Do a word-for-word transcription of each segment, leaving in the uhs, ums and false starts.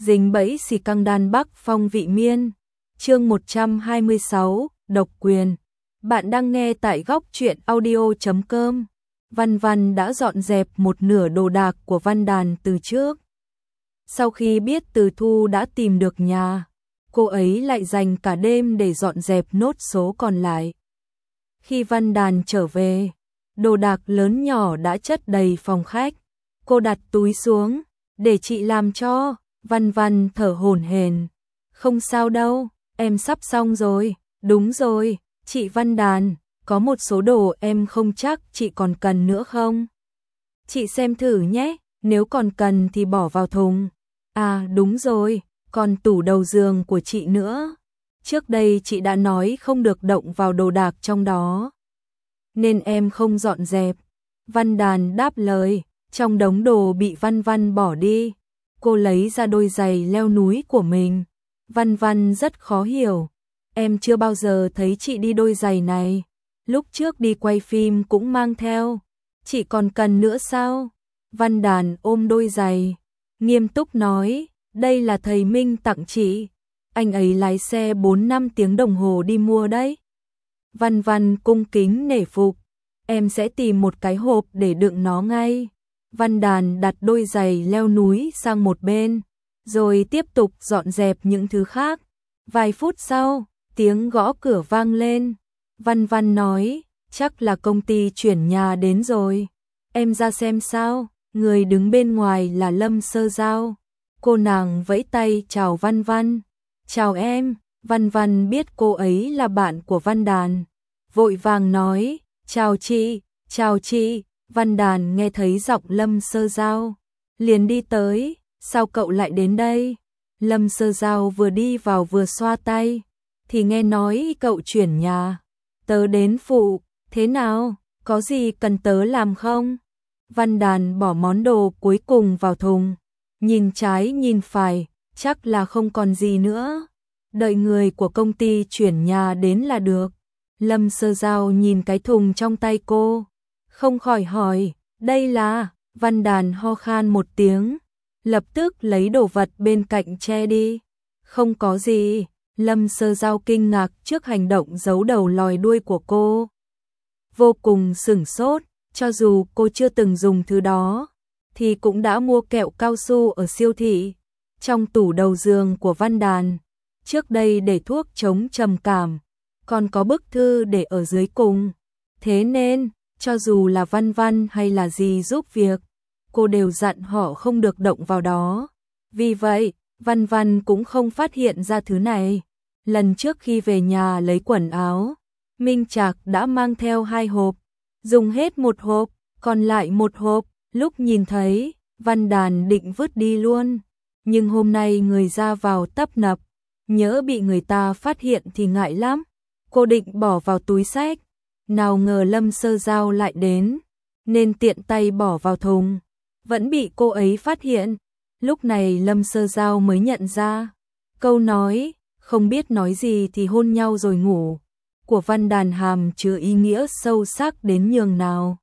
Dính bẫy xì căng đan Bắc Phong vị miên. Chương một trăm hai mươi sáu, độc quyền. Bạn đang nghe tại góc truyện audio chấm com. Văn Văn đã dọn dẹp một nửa đồ đạc của Văn Đàn từ trước. Sau khi biết Từ Thu đã tìm được nhà, cô ấy lại dành cả đêm để dọn dẹp nốt số còn lại. Khi Văn Đàn trở về, đồ đạc lớn nhỏ đã chất đầy phòng khách. Cô đặt túi xuống, để chị làm cho. Văn Văn thở hổn hển. Không sao đâu, em sắp xong rồi. Đúng rồi, chị Văn Đàn, có một số đồ em không chắc chị còn cần nữa không? Chị xem thử nhé, nếu còn cần thì bỏ vào thùng. À đúng rồi, còn tủ đầu giường của chị nữa. Trước đây chị đã nói không được động vào đồ đạc trong đó, nên em không dọn dẹp. Văn Đàn đáp lời. Trong đống đồ bị Văn Văn bỏ đi, cô lấy ra đôi giày leo núi của mình. Văn Văn rất khó hiểu. Em chưa bao giờ thấy chị đi đôi giày này. Lúc trước đi quay phim cũng mang theo. Chị còn cần nữa sao? Văn Đàn ôm đôi giày, nghiêm túc nói, đây là thầy Minh tặng chị. Anh ấy lái xe bốn năm tiếng đồng hồ đi mua đấy. Văn Văn cung kính nể phục. Em sẽ tìm một cái hộp để đựng nó ngay. Văn Đàn đặt đôi giày leo núi sang một bên, rồi tiếp tục dọn dẹp những thứ khác. Vài phút sau, tiếng gõ cửa vang lên. Văn Văn nói, chắc là công ty chuyển nhà đến rồi. Em ra xem sao. Người đứng bên ngoài là Lâm Sơ Giao. Cô nàng vẫy tay chào Văn Văn. Chào em. Văn Văn biết cô ấy là bạn của Văn Đàn, vội vàng nói, chào chị, chào chị. Văn Đàn nghe thấy giọng Lâm Sơ Giao, liền đi tới. Sao cậu lại đến đây? Lâm Sơ Giao vừa đi vào vừa xoa tay. Thì nghe nói cậu chuyển nhà, tớ đến phụ. Thế nào, có gì cần tớ làm không? Văn Đàn bỏ món đồ cuối cùng vào thùng, nhìn trái nhìn phải, chắc là không còn gì nữa. Đợi người của công ty chuyển nhà đến là được. Lâm Sơ Giao nhìn cái thùng trong tay cô, không khỏi hỏi, đây là... Văn Đàn ho khan một tiếng, lập tức lấy đồ vật bên cạnh che đi. Không có gì. Lâm Sơ Giao kinh ngạc trước hành động giấu đầu lòi đuôi của cô, vô cùng sửng sốt. Cho dù cô chưa từng dùng thứ đó, thì cũng đã mua kẹo cao su ở siêu thị. Trong tủ đầu giường của Văn Đàn, trước đây để thuốc chống trầm cảm, còn có bức thư để ở dưới cùng. Thế nên, cho dù là Văn Văn hay là gì giúp việc, cô đều dặn họ không được động vào đó. Vì vậy, Văn Văn cũng không phát hiện ra thứ này. Lần trước khi về nhà lấy quần áo, Minh Trạc đã mang theo hai hộp, dùng hết một hộp, còn lại một hộp. Lúc nhìn thấy, Văn Đàn định vứt đi luôn, nhưng hôm nay người ra vào tấp nập, nhỡ bị người ta phát hiện thì ngại lắm. Cô định bỏ vào túi xách, nào ngờ Lâm Sơ Giao lại đến, nên tiện tay bỏ vào thùng, vẫn bị cô ấy phát hiện. Lúc này Lâm Sơ Giao mới nhận ra, câu nói, không biết nói gì thì hôn nhau rồi ngủ, của Văn Đàn hàm chứa ý nghĩa sâu sắc đến nhường nào.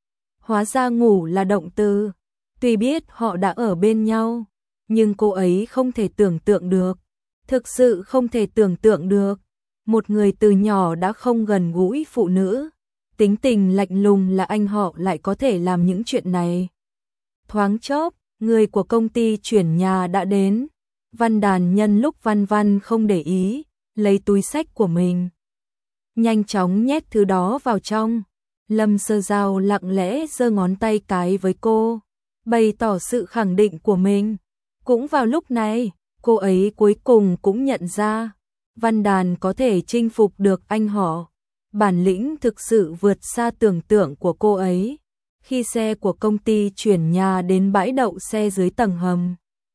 Hóa ra ngủ là động từ. Tuy biết họ đã ở bên nhau, nhưng cô ấy không thể tưởng tượng được, thực sự không thể tưởng tượng được, một người từ nhỏ đã không gần gũi phụ nữ, tính tình lạnh lùng là anh họ lại có thể làm những chuyện này. Thoáng chốc, người của công ty chuyển nhà đã đến. Văn Đàn nhân lúc Văn Văn không để ý, lấy túi xách của mình, nhanh chóng nhét thứ đó vào trong. Lâm Sơ Giao lặng lẽ giơ ngón tay cái với cô, bày tỏ sự khẳng định của mình. Cũng vào lúc này, cô ấy cuối cùng cũng nhận ra, Văn Đàn có thể chinh phục được anh họ. Bản lĩnh thực sự vượt xa tưởng tượng của cô ấy. Khi xe của công ty chuyển nhà đến bãi đậu xe dưới tầng hầm,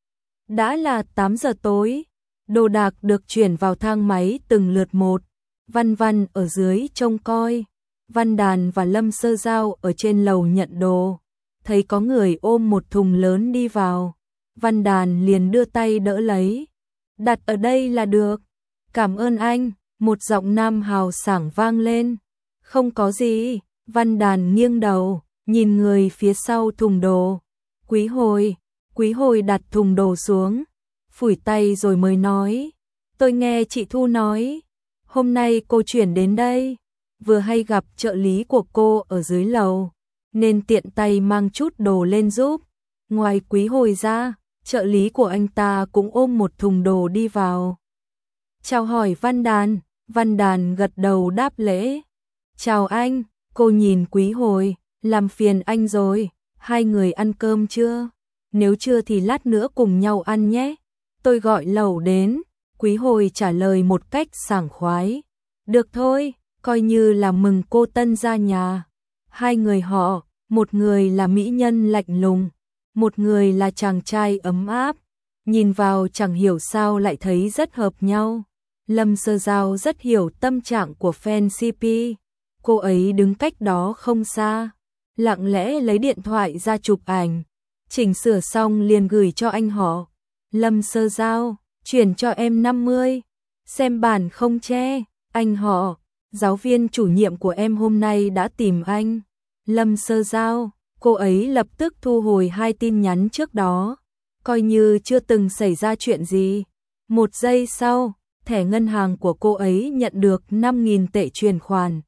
đã là tám giờ tối, đồ đạc được chuyển vào thang máy từng lượt một. Văn Văn ở dưới trông coi, Văn Đàn và Lâm Sơ Giao ở trên lầu nhận đồ. Thấy có người ôm một thùng lớn đi vào, Văn Đàn liền đưa tay đỡ lấy. Đặt ở đây là được. Cảm ơn anh. Một giọng nam hào sảng vang lên. Không có gì. Văn Đàn nghiêng đầu, nhìn người phía sau thùng đồ. Quý Hồi. Quý Hồi đặt thùng đồ xuống, phủi tay rồi mới nói, tôi nghe chị Thu nói, hôm nay cô chuyển đến đây, vừa hay gặp trợ lý của cô ở dưới lầu, nên tiện tay mang chút đồ lên giúp. Ngoài Quý Hồi ra, trợ lý của anh ta cũng ôm một thùng đồ đi vào. Chào hỏi Văn Đàn, Văn Đàn gật đầu đáp lễ. Chào anh, cô nhìn Quý Hồi, làm phiền anh rồi, hai người ăn cơm chưa? Nếu chưa thì lát nữa cùng nhau ăn nhé. Tôi gọi lẩu đến, Quý Hồi trả lời một cách sảng khoái. Được thôi, coi như là mừng cô tân gia nhà. Hai người họ, một người là mỹ nhân lạnh lùng, một người là chàng trai ấm áp. Nhìn vào chẳng hiểu sao lại thấy rất hợp nhau. Lâm Sơ Giao rất hiểu tâm trạng của fan xê pê. Cô ấy đứng cách đó không xa, lặng lẽ lấy điện thoại ra chụp ảnh. Chỉnh sửa xong liền gửi cho anh họ. Lâm Sơ Giao, chuyển cho em năm mươi. Xem bản không che, anh họ, giáo viên chủ nhiệm của em hôm nay đã tìm anh. Lâm Sơ Giao, cô ấy lập tức thu hồi hai tin nhắn trước đó, coi như chưa từng xảy ra chuyện gì. Một giây sau, thẻ ngân hàng của cô ấy nhận được năm nghìn tệ chuyển khoản.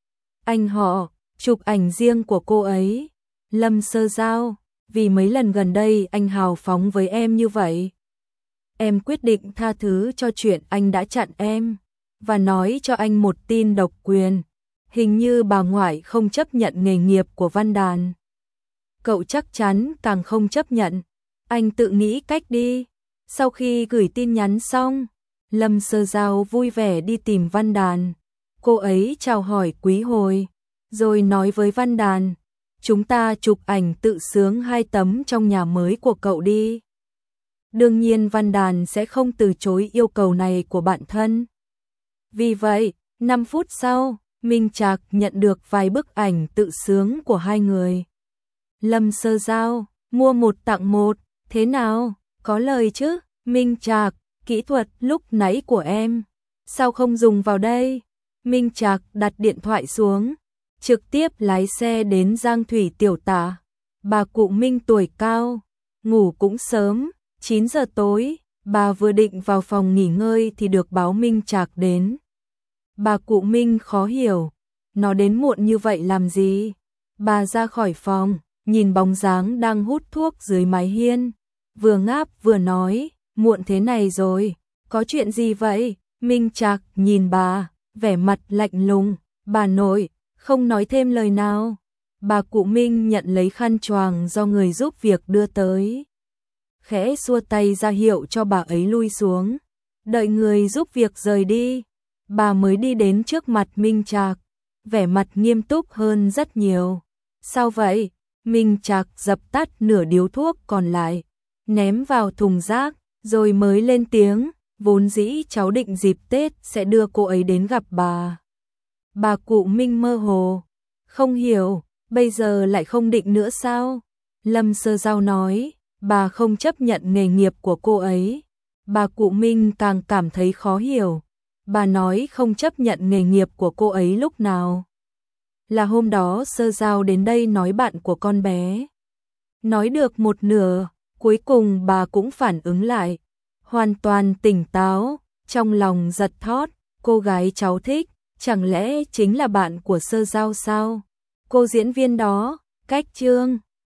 Anh họ, chụp ảnh riêng của cô ấy. Lâm Sơ Giao, vì mấy lần gần đây anh hào phóng với em như vậy, em quyết định tha thứ cho chuyện anh đã chặn em, và nói cho anh một tin độc quyền. Hình như bà ngoại không chấp nhận nghề nghiệp của Văn Đàn. Cậu chắc chắn càng không chấp nhận. Anh tự nghĩ cách đi. Sau khi gửi tin nhắn xong, Lâm Sơ Giao vui vẻ đi tìm Văn Đàn. Cô ấy chào hỏi Quý Hồi, rồi nói với Văn Đàn, chúng ta chụp ảnh tự sướng hai tấm trong nhà mới của cậu đi. Đương nhiên Văn Đàn sẽ không từ chối yêu cầu này của bạn thân. Vì vậy, năm phút sau, Minh Trạc nhận được vài bức ảnh tự sướng của hai người. Lâm Sơ Giao, mua một tặng một, thế nào, có lời chứ? Minh Trạc, kỹ thuật lúc nãy của em, sao không dùng vào đây? Minh Trạc đặt điện thoại xuống, trực tiếp lái xe đến Giang Thủy Tiểu Tả. Bà cụ Minh tuổi cao, ngủ cũng sớm, chín giờ tối, bà vừa định vào phòng nghỉ ngơi thì được báo Minh Trạc đến. Bà cụ Minh khó hiểu, nó đến muộn như vậy làm gì? Bà ra khỏi phòng, nhìn bóng dáng đang hút thuốc dưới mái hiên, vừa ngáp vừa nói, muộn thế này rồi, có chuyện gì vậy? Minh Trạc nhìn bà, vẻ mặt lạnh lùng, bà nội, không nói thêm lời nào. Bà cụ Minh nhận lấy khăn choàng do người giúp việc đưa tới, khẽ xua tay ra hiệu cho bà ấy lui xuống. Đợi người giúp việc rời đi, bà mới đi đến trước mặt Minh Trạc, vẻ mặt nghiêm túc hơn rất nhiều. Sao vậy? Minh Trạc dập tắt nửa điếu thuốc còn lại, ném vào thùng rác, rồi mới lên tiếng, vốn dĩ cháu định dịp Tết sẽ đưa cô ấy đến gặp bà. Bà cụ Minh mơ hồ, không hiểu, bây giờ lại không định nữa sao? Lâm Sơ Giao nói, bà không chấp nhận nghề nghiệp của cô ấy. Bà cụ Minh càng cảm thấy khó hiểu. Bà nói không chấp nhận nghề nghiệp của cô ấy lúc nào? Là hôm đó Sơ Giao đến đây nói bạn của con bé. Nói được một nửa, cuối cùng bà cũng phản ứng lại, hoàn toàn tỉnh táo, trong lòng giật thót, cô gái cháu thích, chẳng lẽ chính là bạn của Sơ Giao sao? Cô diễn viên đó, cách chương